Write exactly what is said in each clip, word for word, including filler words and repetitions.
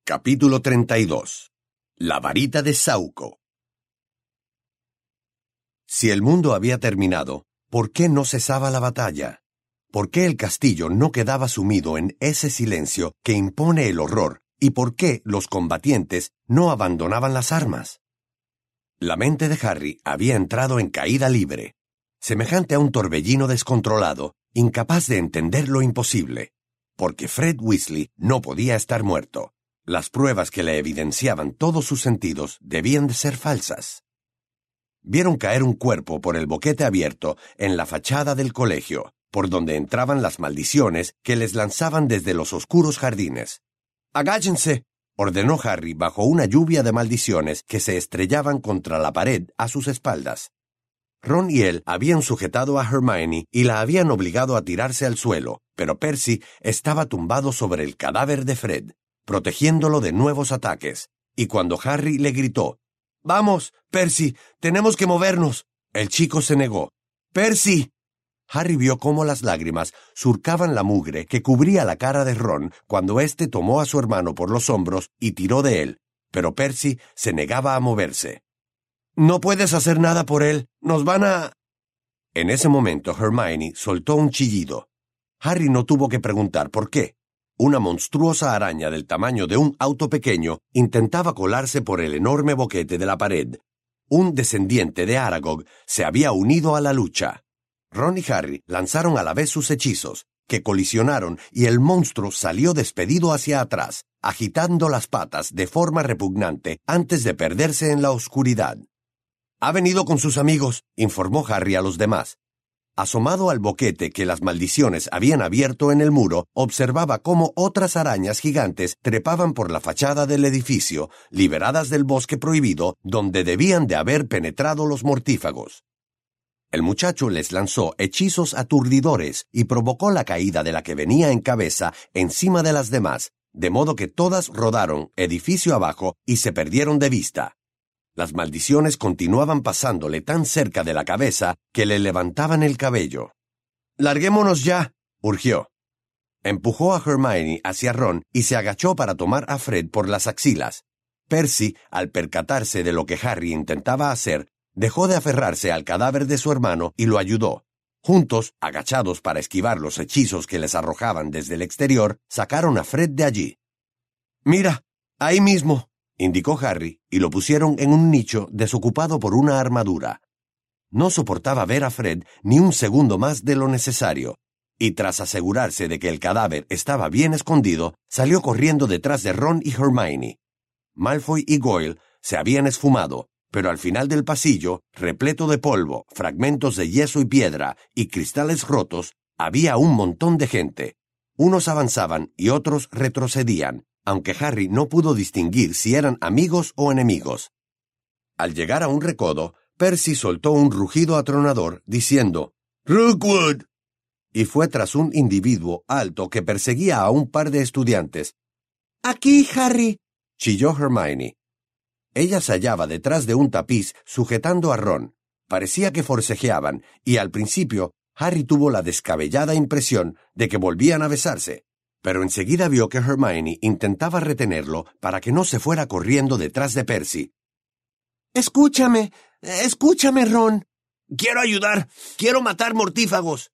Capítulo treinta y dos. La varita de Sauco. Si el mundo había terminado, ¿por qué no cesaba la batalla? ¿Por qué el castillo no quedaba sumido en ese silencio que impone el horror? ¿Y por qué los combatientes no abandonaban las armas? La mente de Harry había entrado en caída libre, semejante a un torbellino descontrolado, incapaz de entender lo imposible, porque Fred Weasley no podía estar muerto. Las pruebas que le evidenciaban todos sus sentidos debían de ser falsas. Vieron caer un cuerpo por el boquete abierto en la fachada del colegio, por donde entraban las maldiciones que les lanzaban desde los oscuros jardines. «¡Agáchense!», ordenó Harry bajo una lluvia de maldiciones que se estrellaban contra la pared a sus espaldas. Ron y él habían sujetado a Hermione y la habían obligado a tirarse al suelo, pero Percy estaba tumbado sobre el cadáver de Fred, protegiéndolo de nuevos ataques, y cuando Harry le gritó, «¡Vamos, Percy, tenemos que movernos!», el chico se negó. «¡Percy!». Harry vio cómo las lágrimas surcaban la mugre que cubría la cara de Ron cuando éste tomó a su hermano por los hombros y tiró de él, pero Percy se negaba a moverse. «No puedes hacer nada por él, nos van a...». En ese momento Hermione soltó un chillido. Harry no tuvo que preguntar por qué. Una monstruosa araña del tamaño de un auto pequeño intentaba colarse por el enorme boquete de la pared. Un descendiente de Aragog se había unido a la lucha. Ron y Harry lanzaron a la vez sus hechizos, que colisionaron y el monstruo salió despedido hacia atrás, agitando las patas de forma repugnante antes de perderse en la oscuridad. «Ha venido con sus amigos», informó Harry a los demás. Asomado al boquete que las maldiciones habían abierto en el muro, observaba cómo otras arañas gigantes trepaban por la fachada del edificio, liberadas del bosque prohibido donde debían de haber penetrado los mortífagos. El muchacho les lanzó hechizos aturdidores y provocó la caída de la que venía en cabeza encima de las demás, de modo que todas rodaron edificio abajo y se perdieron de vista. Las maldiciones continuaban pasándole tan cerca de la cabeza que le levantaban el cabello. «Larguémonos ya», urgió. Empujó a Hermione hacia Ron y se agachó para tomar a Fred por las axilas. Percy, al percatarse de lo que Harry intentaba hacer, dejó de aferrarse al cadáver de su hermano y lo ayudó. Juntos, agachados para esquivar los hechizos que les arrojaban desde el exterior, sacaron a Fred de allí. «Mira, ahí mismo», indicó Harry, y lo pusieron en un nicho desocupado por una armadura. No soportaba ver a Fred ni un segundo más de lo necesario, y tras asegurarse de que el cadáver estaba bien escondido, salió corriendo detrás de Ron y Hermione. Malfoy y Goyle se habían esfumado, pero al final del pasillo, repleto de polvo, fragmentos de yeso y piedra y cristales rotos, había un montón de gente. Unos avanzaban y otros retrocedían, aunque Harry no pudo distinguir si eran amigos o enemigos. Al llegar a un recodo, Percy soltó un rugido atronador, diciendo «¡Rookwood!», y fue tras un individuo alto que perseguía a un par de estudiantes. «¡Aquí, Harry!», chilló Hermione. Ella se hallaba detrás de un tapiz sujetando a Ron. Parecía que forcejeaban, y al principio Harry tuvo la descabellada impresión de que volvían a besarse. Pero enseguida vio que Hermione intentaba retenerlo para que no se fuera corriendo detrás de Percy. «Escúchame, escúchame, Ron. Quiero ayudar, quiero matar mortífagos».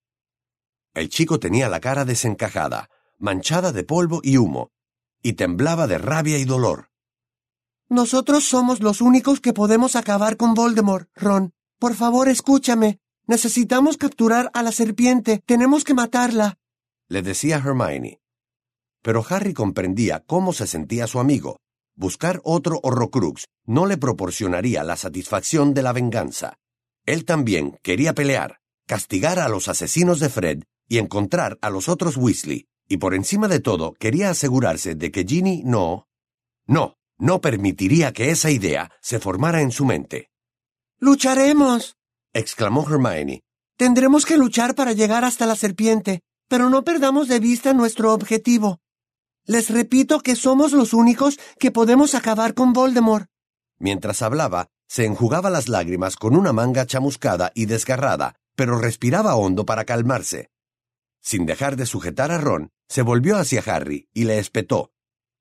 El chico tenía la cara desencajada, manchada de polvo y humo, y temblaba de rabia y dolor. «Nosotros somos los únicos que podemos acabar con Voldemort, Ron. Por favor, escúchame. Necesitamos capturar a la serpiente. Tenemos que matarla», le decía Hermione. Pero Harry comprendía cómo se sentía su amigo. Buscar otro Horrocrux no le proporcionaría la satisfacción de la venganza. Él también quería pelear, castigar a los asesinos de Fred y encontrar a los otros Weasley, y por encima de todo quería asegurarse de que Ginny no... No, no permitiría que esa idea se formara en su mente. «¡Lucharemos!», exclamó Hermione. «Tendremos que luchar para llegar hasta la serpiente, pero no perdamos de vista nuestro objetivo. Les repito que somos los únicos que podemos acabar con Voldemort». Mientras hablaba, se enjugaba las lágrimas con una manga chamuscada y desgarrada, pero respiraba hondo para calmarse. Sin dejar de sujetar a Ron, se volvió hacia Harry y le espetó.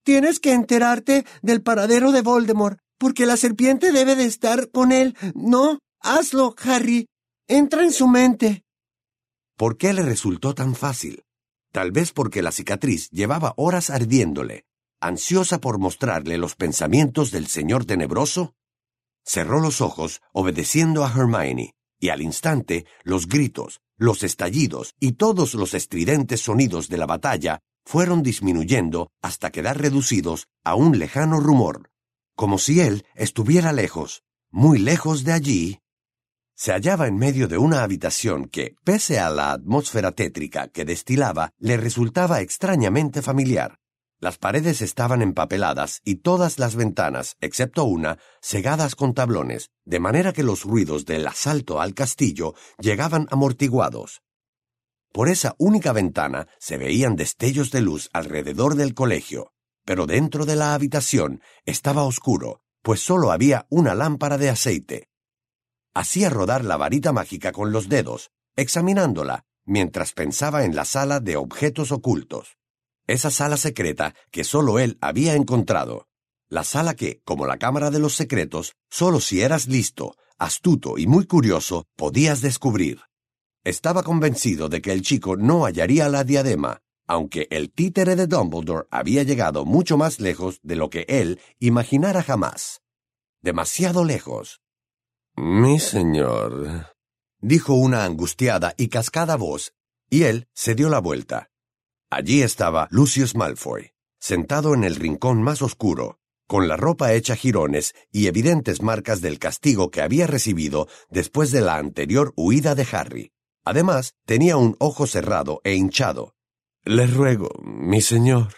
Tienes que enterarte del paradero de Voldemort, porque la serpiente debe de estar con él. No, hazlo, Harry. Entra en su mente. ¿Por qué le resultó tan fácil? Tal vez porque la cicatriz llevaba horas ardiéndole, ansiosa por mostrarle los pensamientos del señor tenebroso. Cerró los ojos, obedeciendo a Hermione, y al instante los gritos, los estallidos y todos los estridentes sonidos de la batalla fueron disminuyendo hasta quedar reducidos a un lejano rumor, como si él estuviera lejos, muy lejos de allí. Se hallaba en medio de una habitación que, pese a la atmósfera tétrica que destilaba, le resultaba extrañamente familiar. Las paredes estaban empapeladas y todas las ventanas, excepto una, cegadas con tablones, de manera que los ruidos del asalto al castillo llegaban amortiguados. Por esa única ventana se veían destellos de luz alrededor del colegio, pero dentro de la habitación estaba oscuro, pues solo había una lámpara de aceite. Hacía rodar la varita mágica con los dedos, examinándola, mientras pensaba en la sala de objetos ocultos. Esa sala secreta que solo él había encontrado. La sala que, como la Cámara de los Secretos, solo si eras listo, astuto y muy curioso, podías descubrir. Estaba convencido de que el chico no hallaría la diadema, aunque el títere de Dumbledore había llegado mucho más lejos de lo que él imaginara jamás. Demasiado lejos. «Mi señor», dijo una angustiada y cascada voz, y él se dio la vuelta. Allí estaba Lucius Malfoy, sentado en el rincón más oscuro, con la ropa hecha jirones y evidentes marcas del castigo que había recibido después de la anterior huida de Harry. Además, tenía un ojo cerrado e hinchado. «Le ruego, mi señor,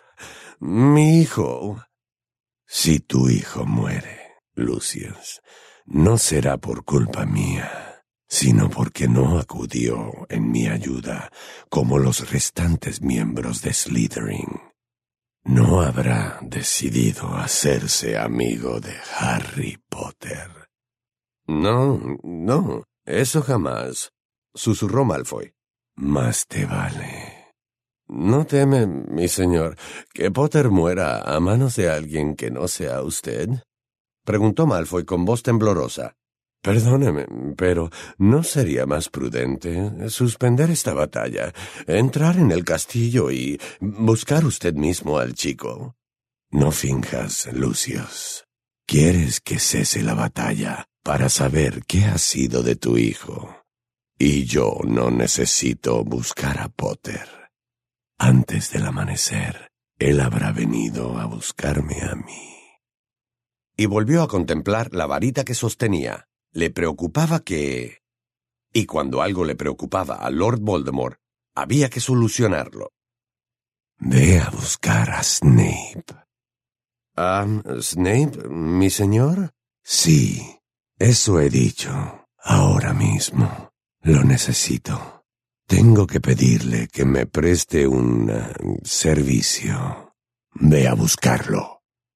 mi hijo». «Si tu hijo muere, Lucius, no será por culpa mía, sino porque no acudió en mi ayuda como los restantes miembros de Slytherin. No habrá decidido hacerse amigo de Harry Potter». «No, no, eso jamás», susurró Malfoy. «Más te vale». «¿No teme, mi señor, que Potter muera a manos de alguien que no sea usted?», preguntó Malfoy con voz temblorosa. «Perdóneme, pero ¿no sería más prudente suspender esta batalla, entrar en el castillo y buscar usted mismo al chico?» «No finjas, Lucius. Quieres que cese la batalla para saber qué ha sido de tu hijo. Y yo no necesito buscar a Potter. Antes del amanecer, él habrá venido a buscarme a mí». Y volvió a contemplar la varita que sostenía. Le preocupaba que... Y cuando algo le preocupaba a Lord Voldemort, había que solucionarlo. «Ve a buscar a Snape». ¿A Snape, mi señor? «Sí, eso he dicho. Ahora mismo. Lo necesito. Tengo que pedirle que me preste un uh, servicio. Ve a buscarlo».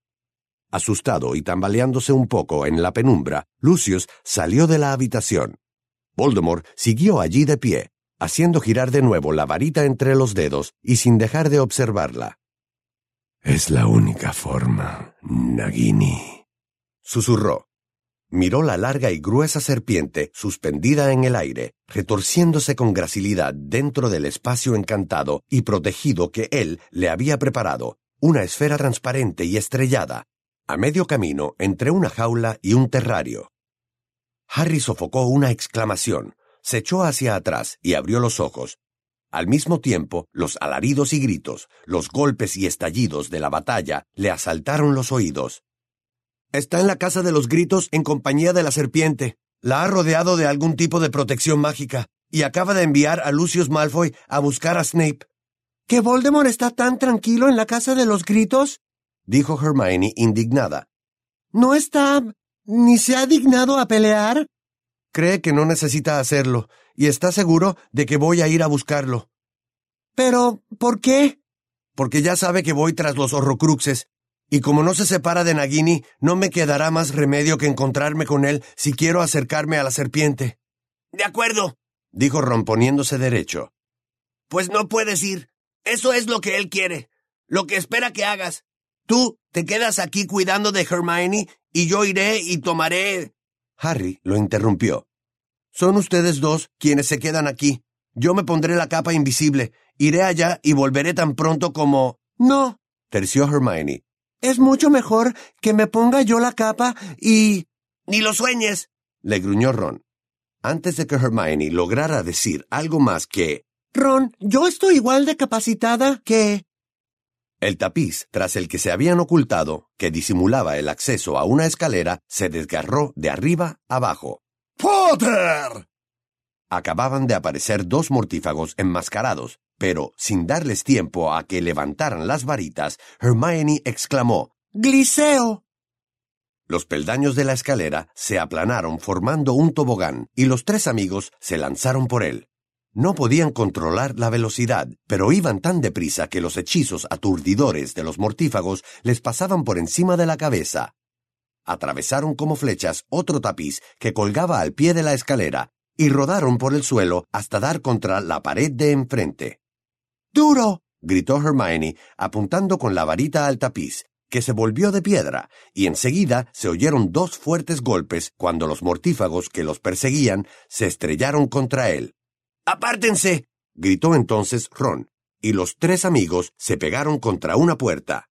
Asustado y tambaleándose un poco en la penumbra, Lucius salió de la habitación. Voldemort siguió allí de pie, haciendo girar de nuevo la varita entre los dedos y sin dejar de observarla. «Es la única forma, Nagini», susurró. Miró la larga y gruesa serpiente suspendida en el aire, retorciéndose con gracilidad dentro del espacio encantado y protegido que él le había preparado, una esfera transparente y estrellada, a medio camino entre una jaula y un terrario. Harry sofocó una exclamación, se echó hacia atrás y abrió los ojos. Al mismo tiempo, los alaridos y gritos, los golpes y estallidos de la batalla le asaltaron los oídos. «Está en la casa de los gritos en compañía de la serpiente. La ha rodeado de algún tipo de protección mágica y acaba de enviar a Lucius Malfoy a buscar a Snape». ¿Que Voldemort está tan tranquilo en la casa de los gritos?, dijo Hermione indignada. ¿No está... ni se ha dignado a pelear? Cree que no necesita hacerlo, y está seguro de que voy a ir a buscarlo. ¿Pero por qué? Porque ya sabe que voy tras los Horrocruxes, y como no se separa de Nagini, no me quedará más remedio que encontrarme con él si quiero acercarme a la serpiente. De acuerdo, dijo Ron poniéndose derecho. Pues no puedes ir. Eso es lo que él quiere, lo que espera que hagas. Tú te quedas aquí cuidando de Hermione y yo iré y tomaré... Harry lo interrumpió. Son ustedes dos quienes se quedan aquí. Yo me pondré la capa invisible. Iré allá y volveré tan pronto como... No, terció Hermione. es mucho mejor que me ponga yo la capa y... ¡Ni lo sueñes! Le gruñó Ron. Antes de que Hermione lograra decir algo más que... Ron, yo estoy igual de capacitada que... El tapiz, tras el que se habían ocultado, que disimulaba el acceso a una escalera, se desgarró de arriba abajo. ¡Potter! Acababan de aparecer dos mortífagos enmascarados, pero, sin darles tiempo a que levantaran las varitas, Hermione exclamó: ¡Gliseo! Los peldaños de la escalera se aplanaron formando un tobogán, y los tres amigos se lanzaron por él. No podían controlar la velocidad, pero iban tan deprisa que los hechizos aturdidores de los mortífagos les pasaban por encima de la cabeza. Atravesaron como flechas otro tapiz que colgaba al pie de la escalera y rodaron por el suelo hasta dar contra la pared de enfrente. ¡Duro! Gritó Hermione, apuntando con la varita al tapiz, que se volvió de piedra, y enseguida se oyeron dos fuertes golpes cuando los mortífagos que los perseguían se estrellaron contra él. ¡Apártense! Gritó entonces Ron, y los tres amigos se pegaron contra una puerta.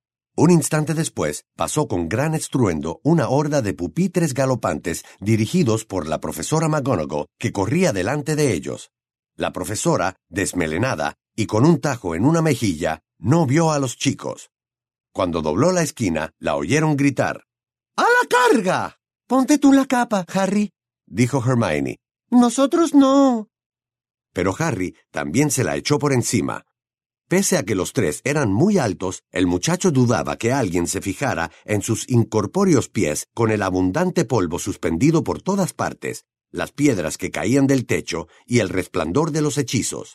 Un instante después pasó con gran estruendo una horda de pupitres galopantes dirigidos por la profesora McGonagall, que corría delante de ellos. La profesora, desmelenada y con un tajo en una mejilla, no vio a los chicos. Cuando dobló la esquina, la oyeron gritar. ¡A la carga! Ponte tú la capa, Harry, dijo Hermione. Nosotros no. Pero Harry también se la echó por encima. Pese a que los tres eran muy altos, el muchacho dudaba que alguien se fijara en sus incorpóreos pies con el abundante polvo suspendido por todas partes, las piedras que caían del techo y el resplandor de los hechizos.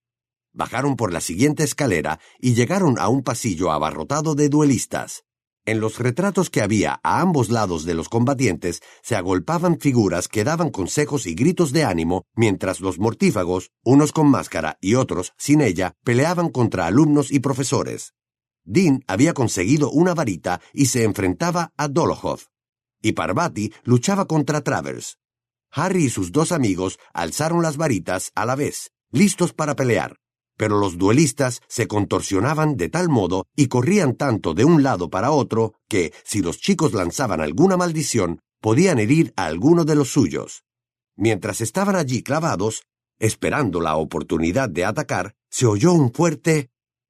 Bajaron por la siguiente escalera y llegaron a un pasillo abarrotado de duelistas. En los retratos que había a ambos lados de los combatientes se agolpaban figuras que daban consejos y gritos de ánimo, mientras los mortífagos, unos con máscara y otros sin ella, peleaban contra alumnos y profesores. Dean había conseguido una varita y se enfrentaba a Dolohov, y Parvati luchaba contra Travers. Harry y sus dos amigos alzaron las varitas a la vez, listos para pelear. Pero los duelistas se contorsionaban de tal modo y corrían tanto de un lado para otro que, si los chicos lanzaban alguna maldición, podían herir a alguno de los suyos. Mientras estaban allí clavados, esperando la oportunidad de atacar, se oyó un fuerte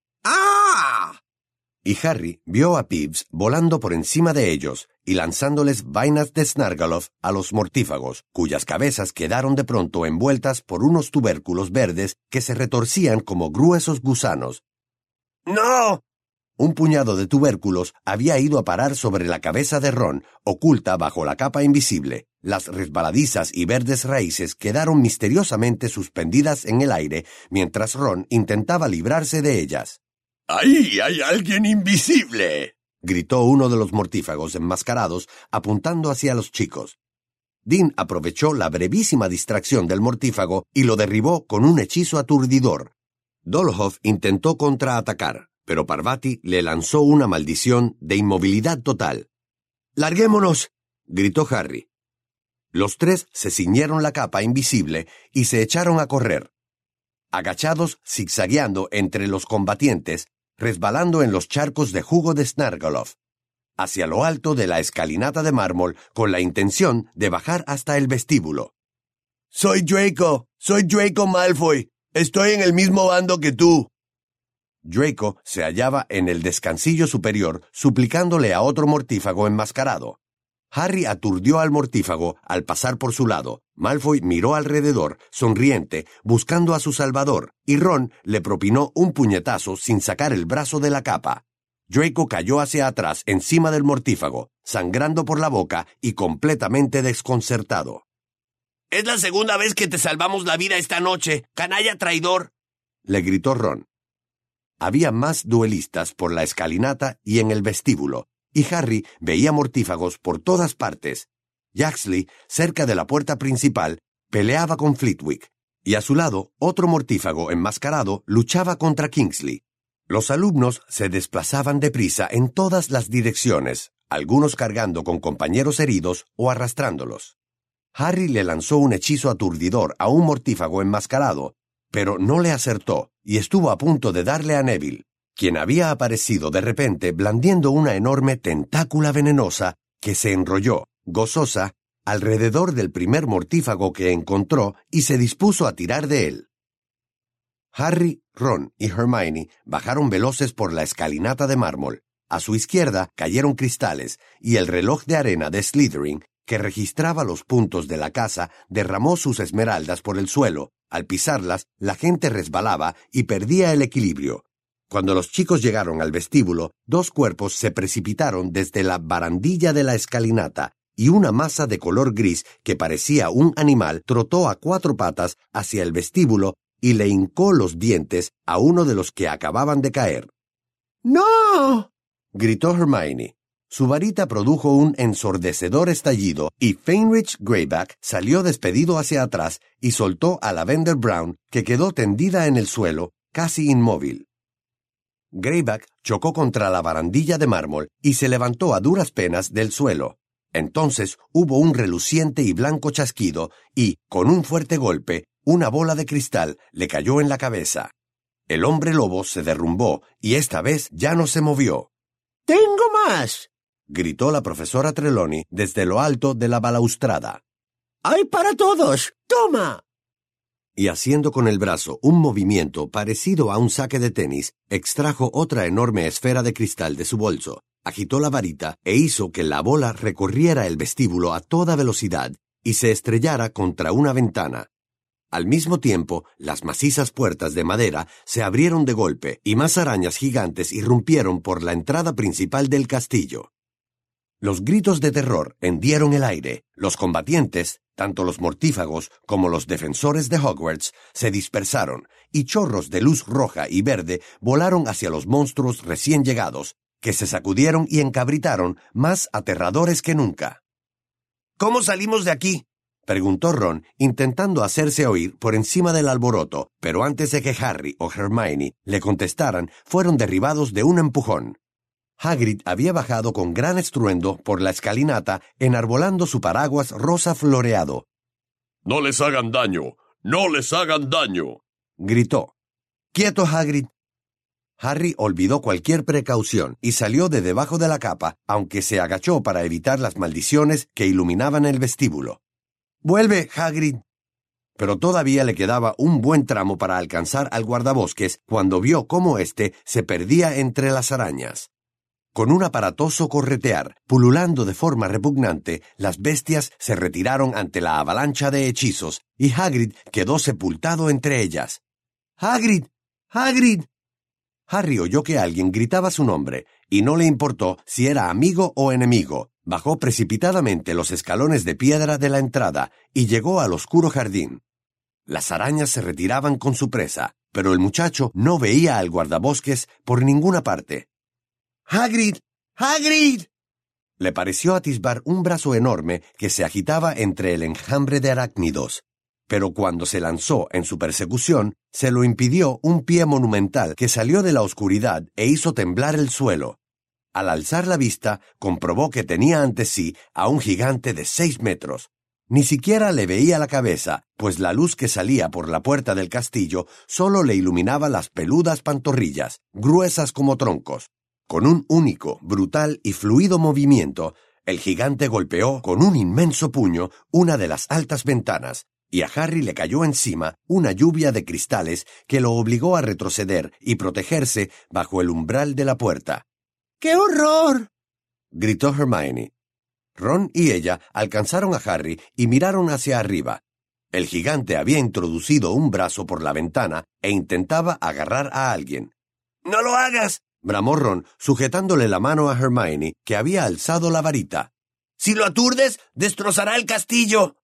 ¡ah! Y Harry vio a Peeves volando por encima de ellos y lanzándoles vainas de Snargalloth a los mortífagos, cuyas cabezas quedaron de pronto envueltas por unos tubérculos verdes que se retorcían como gruesos gusanos. ¡No! Un puñado de tubérculos había ido a parar sobre la cabeza de Ron, oculta bajo la capa invisible. Las resbaladizas y verdes raíces quedaron misteriosamente suspendidas en el aire, mientras Ron intentaba librarse de ellas. ¡Ahí hay alguien invisible!, gritó uno de los mortífagos enmascarados, apuntando hacia los chicos. Dean aprovechó la brevísima distracción del mortífago y lo derribó con un hechizo aturdidor. Dolohov intentó contraatacar, pero Parvati le lanzó una maldición de inmovilidad total. ¡Larguémonos!, gritó Harry. Los tres se ciñeron la capa invisible y se echaron a correr. Agachados, zigzagueando entre los combatientes, resbalando en los charcos de jugo de Snargalloth, hacia lo alto de la escalinata de mármol con la intención de bajar hasta el vestíbulo. ¡Soy Draco! ¡Soy Draco Malfoy! ¡Estoy en el mismo bando que tú! Draco se hallaba en el descansillo superior suplicándole a otro mortífago enmascarado. Harry aturdió al mortífago al pasar por su lado. Malfoy miró alrededor, sonriente, buscando a su salvador, y Ron le propinó un puñetazo sin sacar el brazo de la capa. Draco cayó hacia atrás encima del mortífago, sangrando por la boca y completamente desconcertado. «Es la segunda vez que te salvamos la vida esta noche, canalla traidor», le gritó Ron. Había más duelistas por la escalinata y en el vestíbulo, y Harry veía mortífagos por todas partes. Yaxley, cerca de la puerta principal, peleaba con Flitwick, y a su lado otro mortífago enmascarado luchaba contra Kingsley. Los alumnos se desplazaban deprisa en todas las direcciones, algunos cargando con compañeros heridos o arrastrándolos. Harry le lanzó un hechizo aturdidor a un mortífago enmascarado, pero no le acertó y estuvo a punto de darle a Neville, quien había aparecido de repente blandiendo una enorme tentácula venenosa que se enrolló, gozosa, alrededor del primer mortífago que encontró y se dispuso a tirar de él. Harry, Ron y Hermione bajaron veloces por la escalinata de mármol. A su izquierda cayeron cristales y el reloj de arena de Slytherin, que registraba los puntos de la casa, derramó sus esmeraldas por el suelo. Al pisarlas, la gente resbalaba y perdía el equilibrio. Cuando los chicos llegaron al vestíbulo, dos cuerpos se precipitaron desde la barandilla de la escalinata y una masa de color gris que parecía un animal trotó a cuatro patas hacia el vestíbulo y le hincó los dientes a uno de los que acababan de caer. ¡No! Gritó Hermione. Su varita produjo un ensordecedor estallido y Fenrich Greyback salió despedido hacia atrás y soltó a Lavender Brown, que quedó tendida en el suelo, casi inmóvil. Greyback chocó contra la barandilla de mármol y se levantó a duras penas del suelo. Entonces hubo un reluciente y blanco chasquido y, con un fuerte golpe, una bola de cristal le cayó en la cabeza. El hombre lobo se derrumbó y esta vez ya no se movió. ¡Tengo más!, gritó la profesora Trelawney desde lo alto de la balaustrada. ¡Hay para todos! ¡Toma! Y haciendo con el brazo un movimiento parecido a un saque de tenis, extrajo otra enorme esfera de cristal de su bolso, agitó la varita e hizo que la bola recorriera el vestíbulo a toda velocidad y se estrellara contra una ventana. Al mismo tiempo, las macizas puertas de madera se abrieron de golpe y más arañas gigantes irrumpieron por la entrada principal del castillo. Los gritos de terror hendieron el aire. Los combatientes, tanto los mortífagos como los defensores de Hogwarts, se dispersaron y chorros de luz roja y verde volaron hacia los monstruos recién llegados, que se sacudieron y encabritaron más aterradores que nunca. ¿Cómo salimos de aquí?, preguntó Ron, intentando hacerse oír por encima del alboroto, pero antes de que Harry o Hermione le contestaran, fueron derribados de un empujón. Hagrid había bajado con gran estruendo por la escalinata, enarbolando su paraguas rosa floreado. «¡No les hagan daño! ¡No les hagan daño!», gritó. «¡Quieto, Hagrid!». Harry olvidó cualquier precaución y salió de debajo de la capa, aunque se agachó para evitar las maldiciones que iluminaban el vestíbulo. «¡Vuelve, Hagrid!». Pero todavía le quedaba un buen tramo para alcanzar al guardabosques cuando vio cómo éste se perdía entre las arañas. Con un aparatoso corretear, pululando de forma repugnante, las bestias se retiraron ante la avalancha de hechizos y Hagrid quedó sepultado entre ellas. «¡Hagrid! ¡Hagrid!». Harry oyó que alguien gritaba su nombre y no le importó si era amigo o enemigo. Bajó precipitadamente los escalones de piedra de la entrada y llegó al oscuro jardín. Las arañas se retiraban con su presa, pero el muchacho no veía al guardabosques por ninguna parte. ¡Hagrid! ¡Hagrid! Le pareció atisbar un brazo enorme que se agitaba entre el enjambre de arácnidos, pero cuando se lanzó en su persecución, se lo impidió un pie monumental que salió de la oscuridad e hizo temblar el suelo. Al alzar la vista, comprobó que tenía ante sí a un gigante de seis metros. Ni siquiera le veía la cabeza, pues la luz que salía por la puerta del castillo solo le iluminaba las peludas pantorrillas, gruesas como troncos. Con un único, brutal y fluido movimiento, el gigante golpeó con un inmenso puño una de las altas ventanas, y a Harry le cayó encima una lluvia de cristales que lo obligó a retroceder y protegerse bajo el umbral de la puerta. ¡Qué horror!, gritó Hermione. Ron y ella alcanzaron a Harry y miraron hacia arriba. El gigante había introducido un brazo por la ventana e intentaba agarrar a alguien. «¡No lo hagas!», bramó Ron, sujetándole la mano a Hermione, que había alzado la varita. «Si lo aturdes, destrozará el castillo».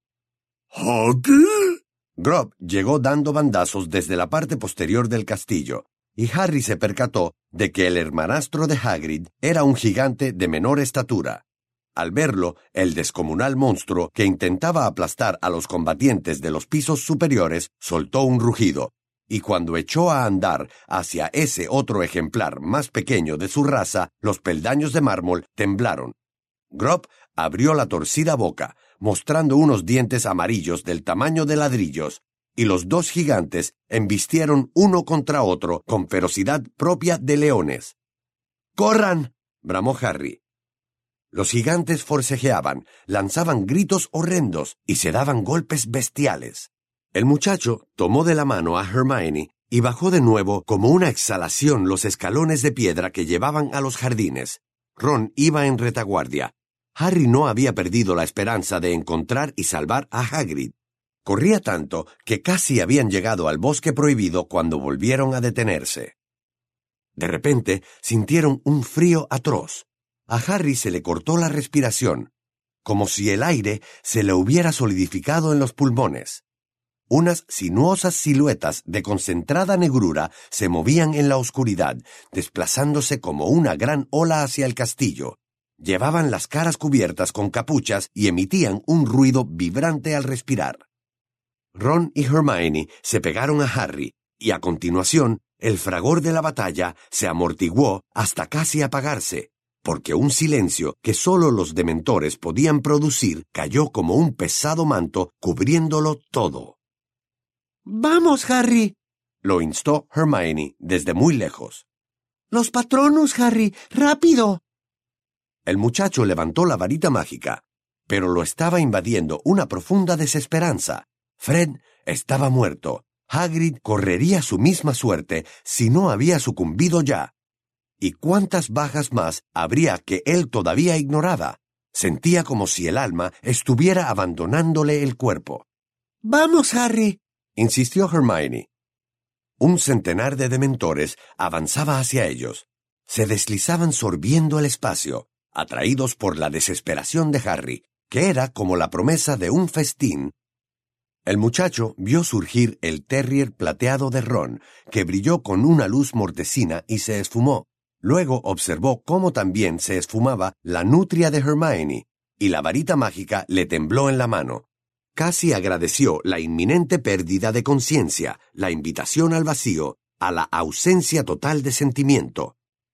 «¿Hagrid?». Grob llegó dando bandazos desde la parte posterior del castillo, y Harry se percató de que el hermanastro de Hagrid era un gigante de menor estatura. Al verlo, el descomunal monstruo que intentaba aplastar a los combatientes de los pisos superiores soltó un rugido, y cuando echó a andar hacia ese otro ejemplar más pequeño de su raza, los peldaños de mármol temblaron. Grob abrió la torcida boca, mostrando unos dientes amarillos del tamaño de ladrillos, y los dos gigantes embistieron uno contra otro con ferocidad propia de leones. ¡Corran!, bramó Harry. Los gigantes forcejeaban, lanzaban gritos horrendos y se daban golpes bestiales. El muchacho tomó de la mano a Hermione y bajó de nuevo como una exhalación los escalones de piedra que llevaban a los jardines. Ron iba en retaguardia. Harry no había perdido la esperanza de encontrar y salvar a Hagrid. Corría tanto que casi habían llegado al bosque prohibido cuando volvieron a detenerse. De repente sintieron un frío atroz. A Harry se le cortó la respiración, como si el aire se le hubiera solidificado en los pulmones. Unas sinuosas siluetas de concentrada negrura se movían en la oscuridad, desplazándose como una gran ola hacia el castillo. Llevaban las caras cubiertas con capuchas y emitían un ruido vibrante al respirar. Ron y Hermione se pegaron a Harry, y a continuación el fragor de la batalla se amortiguó hasta casi apagarse, porque un silencio que solo los dementores podían producir cayó como un pesado manto cubriéndolo todo. —¡Vamos, Harry! —lo instó Hermione desde muy lejos. —¡Los Patronus, Harry! ¡Rápido! El muchacho levantó la varita mágica, pero lo estaba invadiendo una profunda desesperanza. Fred estaba muerto. Hagrid correría su misma suerte si no había sucumbido ya. ¿Y cuántas bajas más habría que él todavía ignoraba? Sentía como si el alma estuviera abandonándole el cuerpo. —¡Vamos, Harry! —insistió Hermione. Un centenar de dementores avanzaba hacia ellos. Se deslizaban sorbiendo el espacio, atraídos por la desesperación de Harry, que era como la promesa de un festín. El muchacho vio surgir el terrier plateado de Ron, que brilló con una luz mortecina y se esfumó. Luego observó cómo también se esfumaba la nutria de Hermione, y la varita mágica le tembló en la mano. Casi agradeció la inminente pérdida de conciencia, la invitación al vacío, a la ausencia total de sentimiento.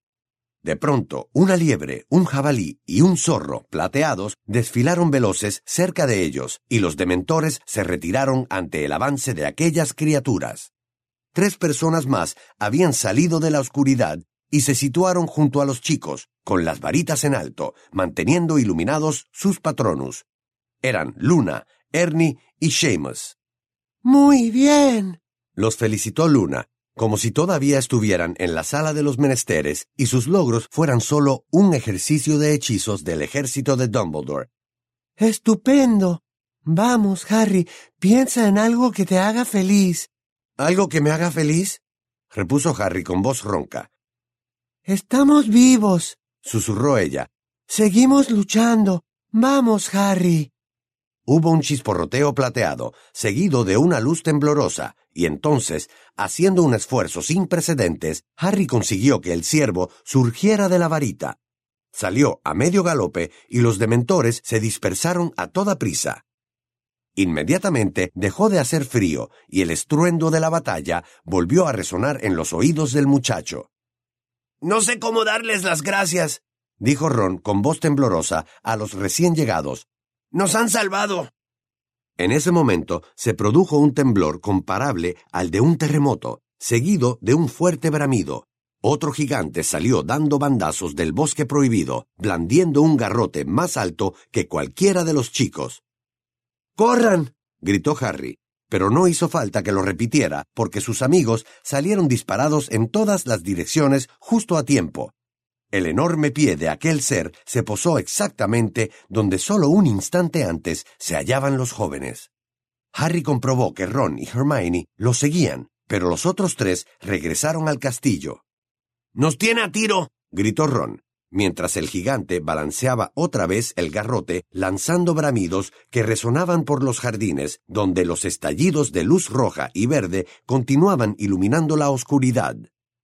De pronto, una liebre, un jabalí y un zorro plateados desfilaron veloces cerca de ellos, y los dementores se retiraron ante el avance de aquellas criaturas. Tres personas más habían salido de la oscuridad y se situaron junto a los chicos, con las varitas en alto, manteniendo iluminados sus patronus. Eran Luna, Ernie y Seamus. —¡Muy bien! Los felicitó Luna, como si todavía estuvieran en la sala de los menesteres y sus logros fueran solo un ejercicio de hechizos del ejército de Dumbledore. ¡Estupendo! Vamos, Harry, piensa en algo que te haga feliz. ¿Algo que me haga feliz? Repuso Harry con voz ronca. —¡Estamos vivos! Susurró ella. —Seguimos luchando. ¡Vamos, Harry! Hubo un chisporroteo plateado, seguido de una luz temblorosa, y entonces, haciendo un esfuerzo sin precedentes, Harry consiguió que el ciervo surgiera de la varita. Salió a medio galope y los dementores se dispersaron a toda prisa. Inmediatamente dejó de hacer frío y el estruendo de la batalla volvió a resonar en los oídos del muchacho. —No sé cómo darles las gracias —dijo Ron con voz temblorosa a los recién llegados—. ¡Nos han salvado! En ese momento se produjo un temblor comparable al de un terremoto, seguido de un fuerte bramido. Otro gigante salió dando bandazos del bosque prohibido, blandiendo un garrote más alto que cualquiera de los chicos. ¡Corran! —gritó Harry, pero no hizo falta que lo repitiera, porque sus amigos salieron disparados en todas las direcciones justo a tiempo. El enorme pie de aquel ser se posó exactamente donde solo un instante antes se hallaban los jóvenes. Harry comprobó que Ron y Hermione lo seguían, pero los otros tres regresaron al castillo. ¡Nos tiene a tiro! —gritó Ron, mientras el gigante balanceaba otra vez el garrote, lanzando bramidos que resonaban por los jardines, donde los estallidos de luz roja y verde continuaban iluminando la oscuridad.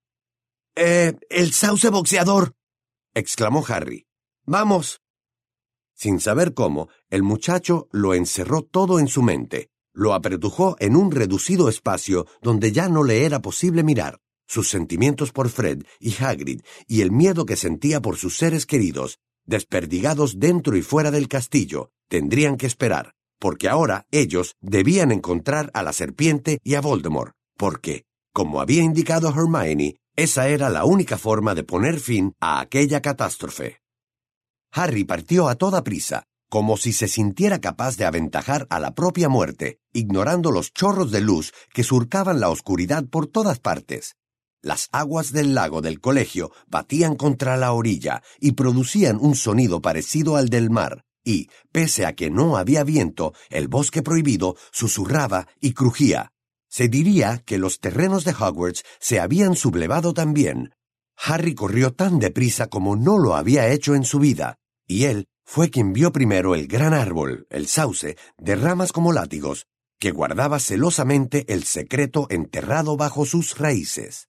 Eh, el sauce boxeador —exclamó Harry. —Vamos. Sin saber cómo, el muchacho lo encerró todo en su mente. Lo apretujó en un reducido espacio donde ya no le era posible mirar. Sus sentimientos por Fred y Hagrid y el miedo que sentía por sus seres queridos, desperdigados dentro y fuera del castillo, tendrían que esperar, porque ahora ellos debían encontrar a la serpiente y a Voldemort, porque, como había indicado Hermione, esa era la única forma de poner fin a aquella catástrofe. Harry partió a toda prisa, como si se sintiera capaz de aventajar a la propia muerte, ignorando los chorros de luz que surcaban la oscuridad por todas partes. Las aguas del lago del colegio batían contra la orilla y producían un sonido parecido al del mar, y, pese a que no había viento, el bosque prohibido susurraba y crujía. Se diría que los terrenos de Hogwarts se habían sublevado también. Harry corrió tan deprisa como no lo había hecho en su vida, y él fue quien vio primero el gran árbol, el sauce, de ramas como látigos, que guardaba celosamente el secreto enterrado bajo sus raíces.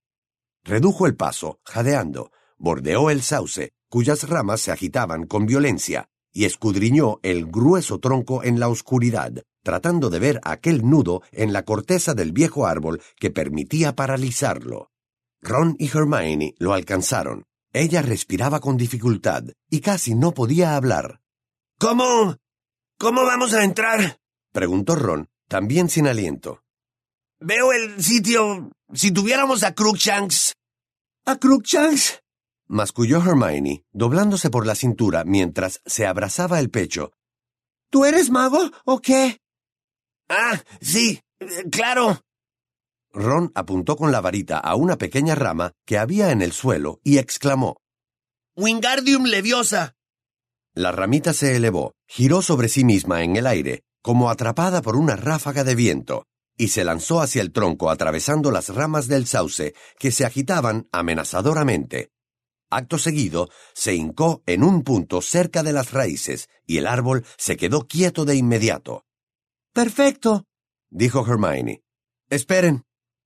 Redujo el paso, jadeando, bordeó el sauce, cuyas ramas se agitaban con violencia, y escudriñó el grueso tronco en la oscuridad, tratando de ver aquel nudo en la corteza del viejo árbol que permitía paralizarlo. Ron y Hermione lo alcanzaron. Ella respiraba con dificultad y casi no podía hablar. ¿Cómo? ¿Cómo vamos a entrar? Preguntó Ron, también sin aliento. Veo el sitio... Si tuviéramos a Crookshanks... ¿A Crookshanks? Masculló Hermione, doblándose por la cintura mientras se abrazaba el pecho. ¿Tú eres mago o qué? Ah, sí, claro. Ron apuntó con la varita a una pequeña rama que había en el suelo y exclamó: ¡Wingardium Leviosa! La ramita se elevó, giró sobre sí misma en el aire, como atrapada por una ráfaga de viento, y se lanzó hacia el tronco atravesando las ramas del sauce que se agitaban amenazadoramente. Acto seguido, se hincó en un punto cerca de las raíces y el árbol se quedó quieto de inmediato. ¡Perfecto!, dijo Hermione. «Esperen».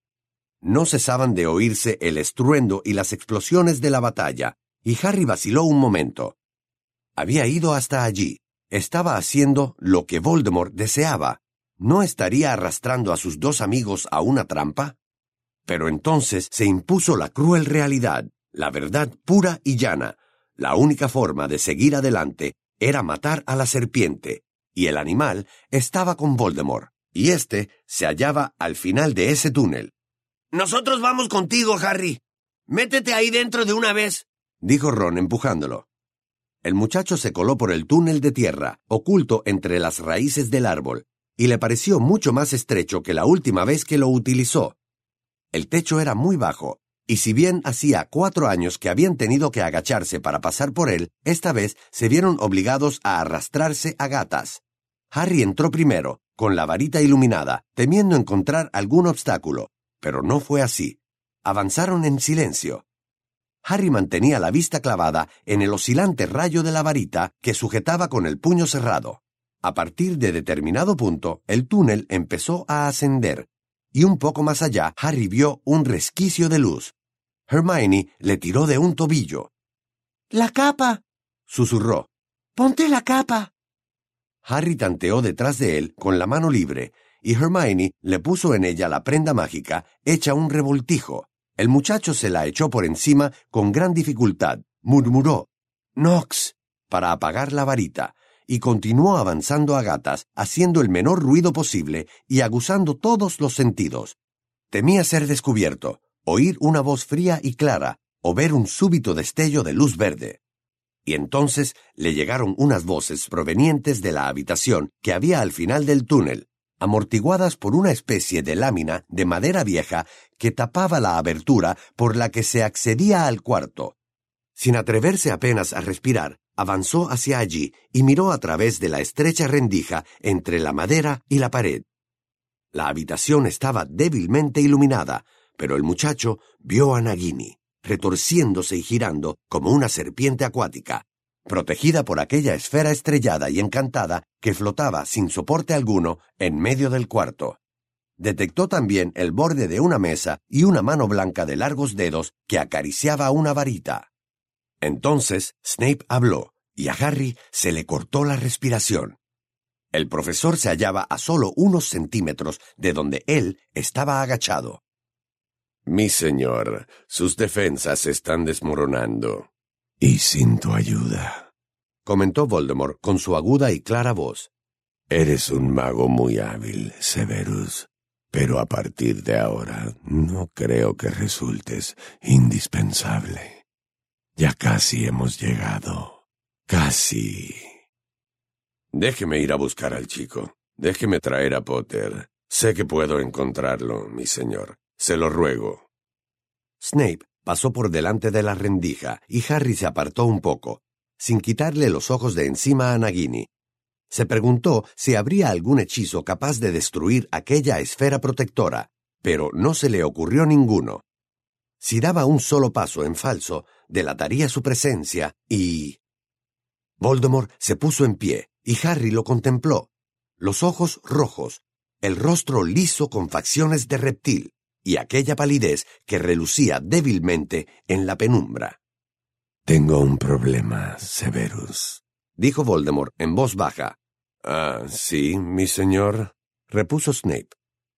No cesaban de oírse el estruendo y las explosiones de la batalla, y Harry vaciló un momento. Había ido hasta allí. Estaba haciendo lo que Voldemort deseaba. ¿No estaría arrastrando a sus dos amigos a una trampa? Pero entonces se impuso la cruel realidad, la verdad pura y llana. La única forma de seguir adelante era matar a la serpiente, y el animal estaba con Voldemort, y éste se hallaba al final de ese túnel. «Nosotros vamos contigo, Harry. Métete ahí dentro de una vez», dijo Ron empujándolo. El muchacho se coló por el túnel de tierra, oculto entre las raíces del árbol, y le pareció mucho más estrecho que la última vez que lo utilizó. El techo era muy bajo, y si bien hacía cuatro años que habían tenido que agacharse para pasar por él, esta vez se vieron obligados a arrastrarse a gatas. Harry entró primero, con la varita iluminada, temiendo encontrar algún obstáculo, pero no fue así. Avanzaron en silencio. Harry mantenía la vista clavada en el oscilante rayo de la varita que sujetaba con el puño cerrado. A partir de determinado punto, el túnel empezó a ascender, y un poco más allá Harry vio un resquicio de luz. Hermione le tiró de un tobillo. «La capa», susurró. «Ponte la capa». Harry tanteó detrás de él con la mano libre, y Hermione le puso en ella la prenda mágica, hecha un revoltijo. El muchacho se la echó por encima con gran dificultad, murmuró «Nox» para apagar la varita, y continuó avanzando a gatas, haciendo el menor ruido posible y aguzando todos los sentidos. Temía ser descubierto, oír una voz fría y clara, o ver un súbito destello de luz verde. Y entonces le llegaron unas voces provenientes de la habitación que había al final del túnel, amortiguadas por una especie de lámina de madera vieja que tapaba la abertura por la que se accedía al cuarto. Sin atreverse apenas a respirar, avanzó hacia allí y miró a través de la estrecha rendija entre la madera y la pared. La habitación estaba débilmente iluminada, pero el muchacho vio a Nagini, retorciéndose y girando como una serpiente acuática, protegida por aquella esfera estrellada y encantada que flotaba sin soporte alguno en medio del cuarto. Detectó también el borde de una mesa y una mano blanca de largos dedos que acariciaba una varita. Entonces Snape habló, y a Harry se le cortó la respiración. El profesor se hallaba a solo unos centímetros de donde él estaba agachado. Mi señor, sus defensas se están desmoronando. Y sin tu ayuda, comentó Voldemort con su aguda y clara voz. Eres un mago muy hábil, Severus, pero a partir de ahora no creo que resultes indispensable. Ya casi hemos llegado. Casi. Déjeme ir a buscar al chico. Déjeme traer a Potter. Sé que puedo encontrarlo, mi señor. Se lo ruego. Snape pasó por delante de la rendija y Harry se apartó un poco, sin quitarle los ojos de encima a Nagini. Se preguntó si habría algún hechizo capaz de destruir aquella esfera protectora, pero no se le ocurrió ninguno. Si daba un solo paso en falso, delataría su presencia y... Voldemort se puso en pie y Harry lo contempló, los ojos rojos, el rostro liso con facciones de reptil y aquella palidez que relucía débilmente en la penumbra. «Tengo un problema, Severus», dijo Voldemort en voz baja. «Ah, sí, mi señor», repuso Snape.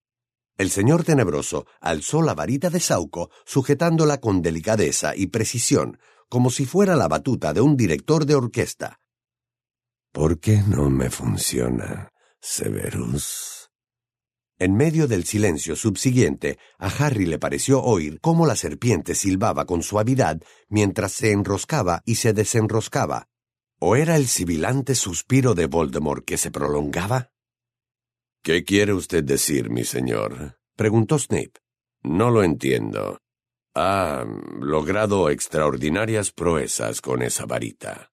El señor tenebroso alzó la varita de Sauco, sujetándola con delicadeza y precisión, como si fuera la batuta de un director de orquesta. «¿Por qué no me funciona, Severus?» En medio del silencio subsiguiente, a Harry le pareció oír cómo la serpiente silbaba con suavidad mientras se enroscaba y se desenroscaba. ¿O era el sibilante suspiro de Voldemort que se prolongaba? «¿Qué quiere usted decir, mi señor?», preguntó Snape. «No lo entiendo. Ha logrado extraordinarias proezas con esa varita».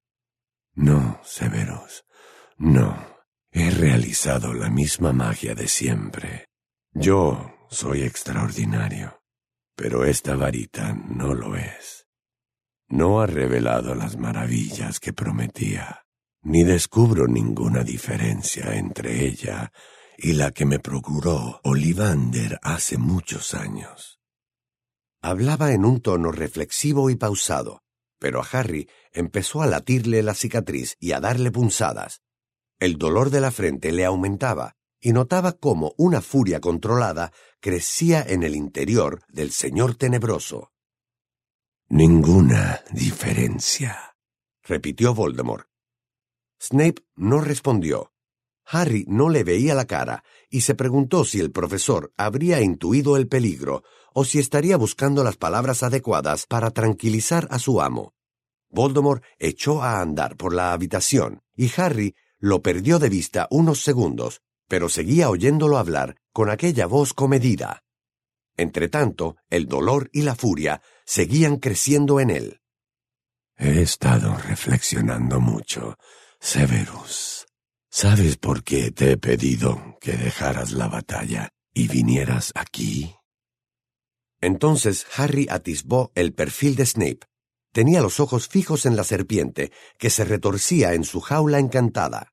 «No, Severus, no. He realizado la misma magia de siempre. Yo soy extraordinario, pero esta varita no lo es. No ha revelado las maravillas que prometía, ni descubro ninguna diferencia entre ella y la que me procuró Ollivander hace muchos años». Hablaba en un tono reflexivo y pausado, pero a Harry empezó a latirle la cicatriz y a darle punzadas. El dolor de la frente le aumentaba y notaba cómo una furia controlada crecía en el interior del señor tenebroso. «Ninguna diferencia», repitió Voldemort. Snape no respondió. Harry no le veía la cara y se preguntó si el profesor habría intuido el peligro o si estaría buscando las palabras adecuadas para tranquilizar a su amo. Voldemort echó a andar por la habitación y Harry lo perdió de vista unos segundos, pero seguía oyéndolo hablar con aquella voz comedida. Entretanto, el dolor y la furia seguían creciendo en él. «He estado reflexionando mucho, Severus. ¿Sabes por qué te he pedido que dejaras la batalla y vinieras aquí?» Entonces Harry atisbó el perfil de Snape. Tenía los ojos fijos en la serpiente, que se retorcía en su jaula encantada.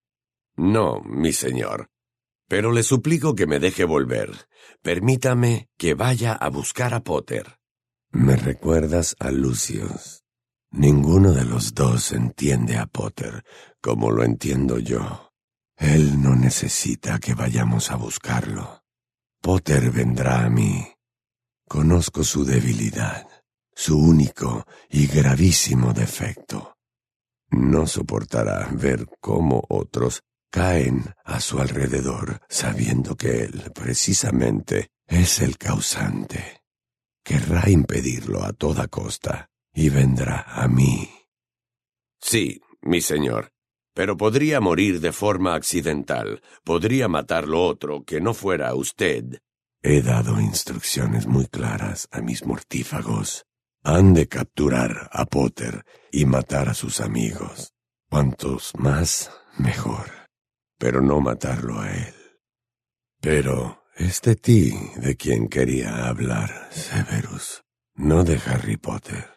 «No, mi señor, pero le suplico que me deje volver. Permítame que vaya a buscar a Potter». «Me recuerdas a Lucius. Ninguno de los dos entiende a Potter como lo entiendo yo. Él no necesita que vayamos a buscarlo. Potter vendrá a mí. Conozco su debilidad, su único y gravísimo defecto. No soportará ver cómo otros caen a su alrededor sabiendo que él, precisamente, es el causante. Querrá impedirlo a toda costa y vendrá a mí». «Sí, mi señor, pero podría morir de forma accidental. Podría matarlo otro que no fuera usted». «He dado instrucciones muy claras a mis mortífagos. Han de capturar a Potter y matar a sus amigos. Cuantos más, mejor. Pero no matarlo a él. Pero es de ti de quien quería hablar, Severus, no de Harry Potter.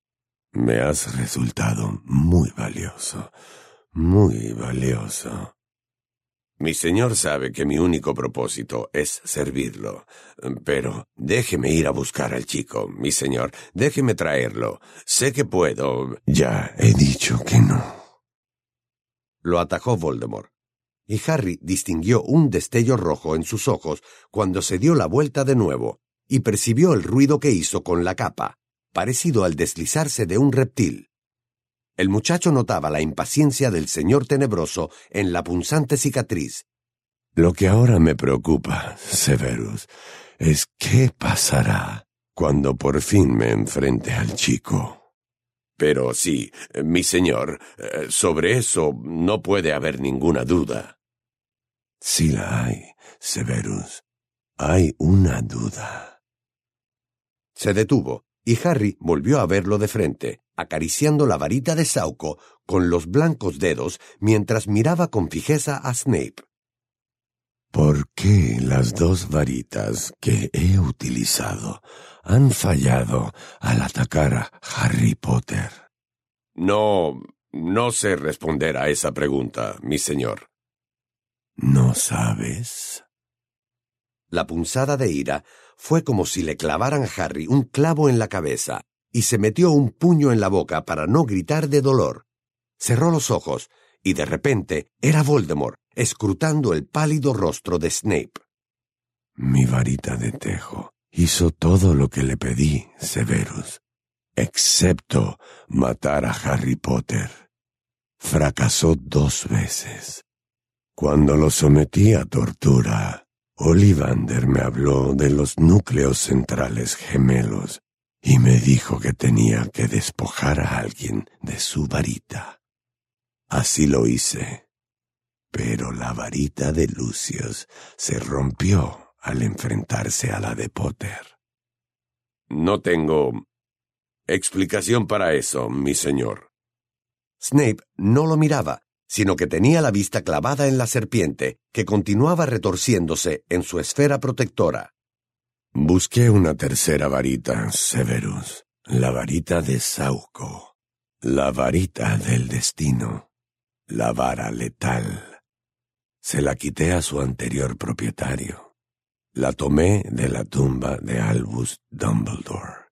Me has resultado muy valioso, muy valioso». «Mi señor sabe que mi único propósito es servirlo. Pero déjeme ir a buscar al chico, mi señor. Déjeme traerlo. Sé que puedo». «Ya he dicho que no». Lo atajó Voldemort. y Harry distinguió un destello rojo en sus ojos cuando se dio la vuelta de nuevo y percibió el ruido que hizo con la capa, parecido al deslizarse de un reptil. El muchacho notaba la impaciencia del señor tenebroso en la punzante cicatriz. Lo que ahora me preocupa, Severus, es qué pasará cuando por fin me enfrente al chico. Pero sí, mi señor, sobre eso no puede haber ninguna duda. Sí la hay, Severus. Hay una duda. Se detuvo, y Harry volvió a verlo de frente, acariciando la varita de Sauco con los blancos dedos mientras miraba con fijeza a Snape. ¿Por qué las dos varitas que he utilizado han fallado al atacar a Harry Potter? No, no sé responder a esa pregunta, mi señor. ¿No sabes? La punzada de ira fue como si le clavaran a Harry un clavo en la cabeza, y se metió un puño en la boca para no gritar de dolor. Cerró los ojos, y de repente era Voldemort, escrutando el pálido rostro de Snape. Mi varita de tejo hizo todo lo que le pedí, Severus, excepto matar a Harry Potter. Fracasó dos veces. Cuando lo sometí a tortura, Ollivander me habló de los núcleos centrales gemelos y me dijo que tenía que despojar a alguien de su varita. Así lo hice. Pero la varita de Lucius se rompió al enfrentarse a la de Potter. No tengo explicación para eso, mi señor. Snape no lo miraba, sino que tenía la vista clavada en la serpiente, que continuaba retorciéndose en su esfera protectora. Busqué una tercera varita, Severus, la varita de Sauco, la varita del destino, la vara letal. Se la quité a su anterior propietario. La tomé de la tumba de Albus Dumbledore.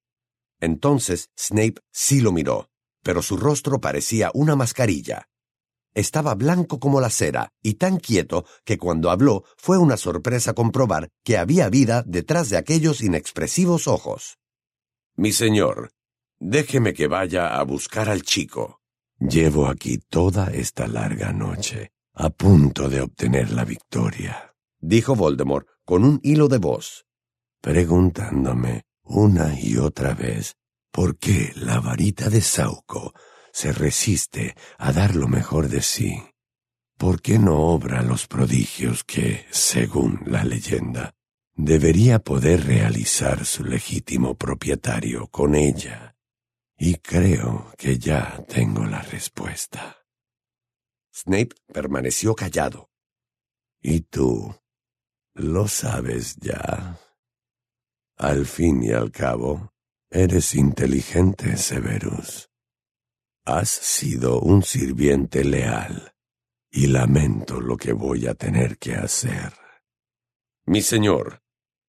Entonces Snape sí lo miró, pero su rostro parecía una mascarilla. Estaba blanco como la cera y tan quieto que cuando habló fue una sorpresa comprobar que había vida detrás de aquellos inexpresivos ojos. Mi señor, déjeme que vaya a buscar al chico. Llevo aquí toda esta larga noche, a punto de obtener la victoria, dijo Voldemort con un hilo de voz, preguntándome una y otra vez por qué la varita de Sauco se resiste a dar lo mejor de sí. ¿Por qué no obra los prodigios que, según la leyenda, debería poder realizar su legítimo propietario con ella? Y creo que ya tengo la respuesta. Snape permaneció callado. ¿Y tú? ¿Lo sabes ya? Al fin y al cabo, eres inteligente, Severus. Has sido un sirviente leal, y lamento lo que voy a tener que hacer. Mi señor.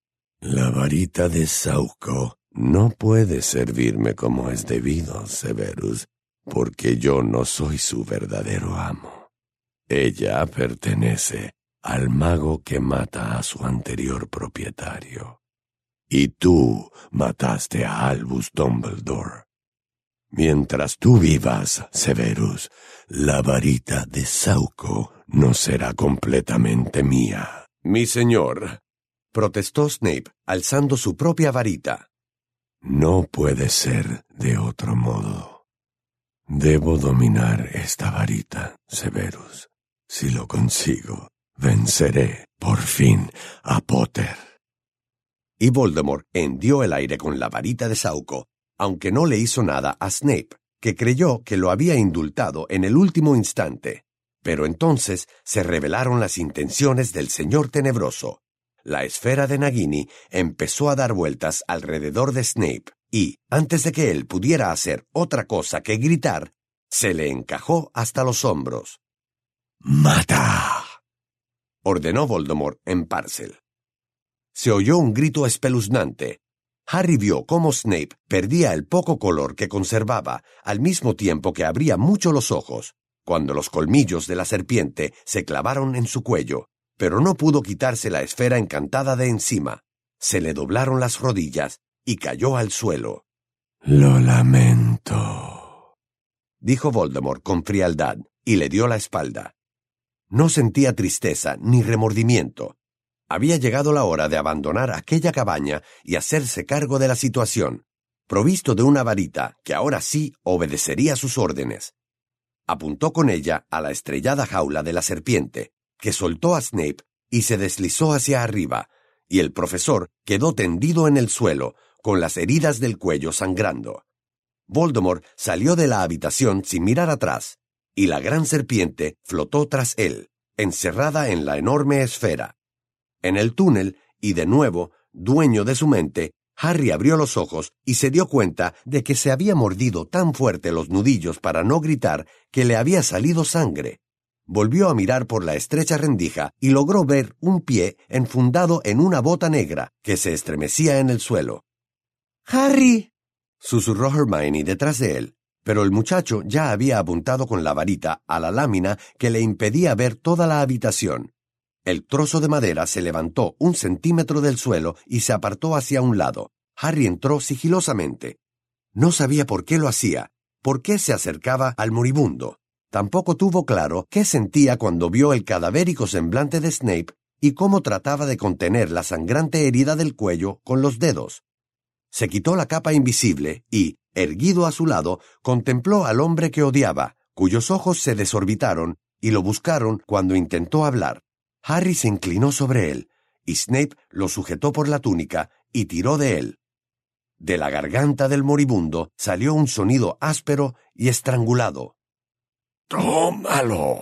La varita de Sauco no puede servirme como es debido, Severus, porque yo no soy su verdadero amo. Ella pertenece al mago que mata a su anterior propietario. Y tú mataste a Albus Dumbledore. Mientras tú vivas, Severus, la varita de Sauco no será completamente mía. Mi señor, protestó Snape, alzando su propia varita. No puede ser de otro modo. Debo dominar esta varita, Severus. Si lo consigo, venceré, por fin, a Potter. Y Voldemort hendió el aire con la varita de Sauco, aunque no le hizo nada a Snape, que creyó que lo había indultado en el último instante. Pero entonces se revelaron las intenciones del señor tenebroso. La esfera de Nagini empezó a dar vueltas alrededor de Snape, y, antes de que él pudiera hacer otra cosa que gritar, se le encajó hasta los hombros. ¡Mata!, ordenó Voldemort en Parcel. Se oyó un grito espeluznante. Harry vio cómo Snape perdía el poco color que conservaba, al mismo tiempo que abría mucho los ojos, cuando los colmillos de la serpiente se clavaron en su cuello, pero no pudo quitarse la esfera encantada de encima. Se le doblaron las rodillas y cayó al suelo. Lo lamento, dijo Voldemort con frialdad, y le dio la espalda. No sentía tristeza ni remordimiento. Había llegado la hora de abandonar aquella cabaña y hacerse cargo de la situación, provisto de una varita que ahora sí obedecería sus órdenes. Apuntó con ella a la estrellada jaula de la serpiente, que soltó a Snape y se deslizó hacia arriba, y el profesor quedó tendido en el suelo, con las heridas del cuello sangrando. Voldemort salió de la habitación sin mirar atrás, y la gran serpiente flotó tras él, encerrada en la enorme esfera. En el túnel, y de nuevo, dueño de su mente, Harry abrió los ojos y se dio cuenta de que se había mordido tan fuerte los nudillos para no gritar que le había salido sangre. Volvió a mirar por la estrecha rendija y logró ver un pie enfundado en una bota negra que se estremecía en el suelo. ¡Harry!, susurró Hermione detrás de él, pero el muchacho ya había apuntado con la varita a la lámina que le impedía ver toda la habitación. El trozo de madera se levantó un centímetro del suelo y se apartó hacia un lado. Harry entró sigilosamente. No sabía por qué lo hacía, por qué se acercaba al moribundo. Tampoco tuvo claro qué sentía cuando vio el cadavérico semblante de Snape y cómo trataba de contener la sangrante herida del cuello con los dedos. Se quitó la capa invisible y, erguido a su lado, contempló al hombre que odiaba, cuyos ojos se desorbitaron y lo buscaron cuando intentó hablar. Harry se inclinó sobre él, y Snape lo sujetó por la túnica y tiró de él. De la garganta del moribundo salió un sonido áspero y estrangulado. ¡Tómalo!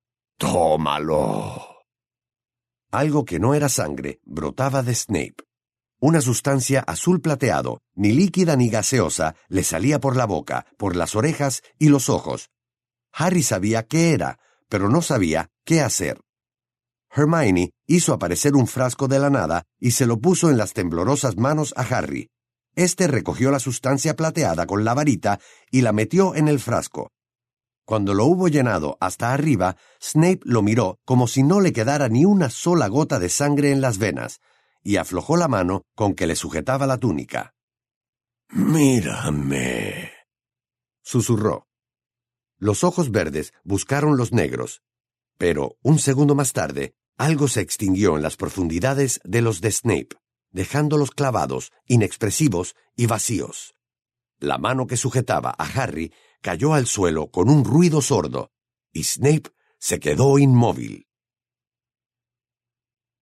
¡Tómalo! Algo que no era sangre brotaba de Snape. Una sustancia azul plateado, ni líquida ni gaseosa, le salía por la boca, por las orejas y los ojos. Harry sabía qué era, pero no sabía qué hacer. Hermione hizo aparecer un frasco de la nada y se lo puso en las temblorosas manos a Harry. Este recogió la sustancia plateada con la varita y la metió en el frasco. Cuando lo hubo llenado hasta arriba, Snape lo miró como si no le quedara ni una sola gota de sangre en las venas, y aflojó la mano con que le sujetaba la túnica. «Mírame», susurró. Los ojos verdes buscaron los negros, pero un segundo más tarde, algo se extinguió en las profundidades de los de Snape, dejándolos clavados, inexpresivos y vacíos. La mano que sujetaba a Harry cayó al suelo con un ruido sordo, y Snape se quedó inmóvil.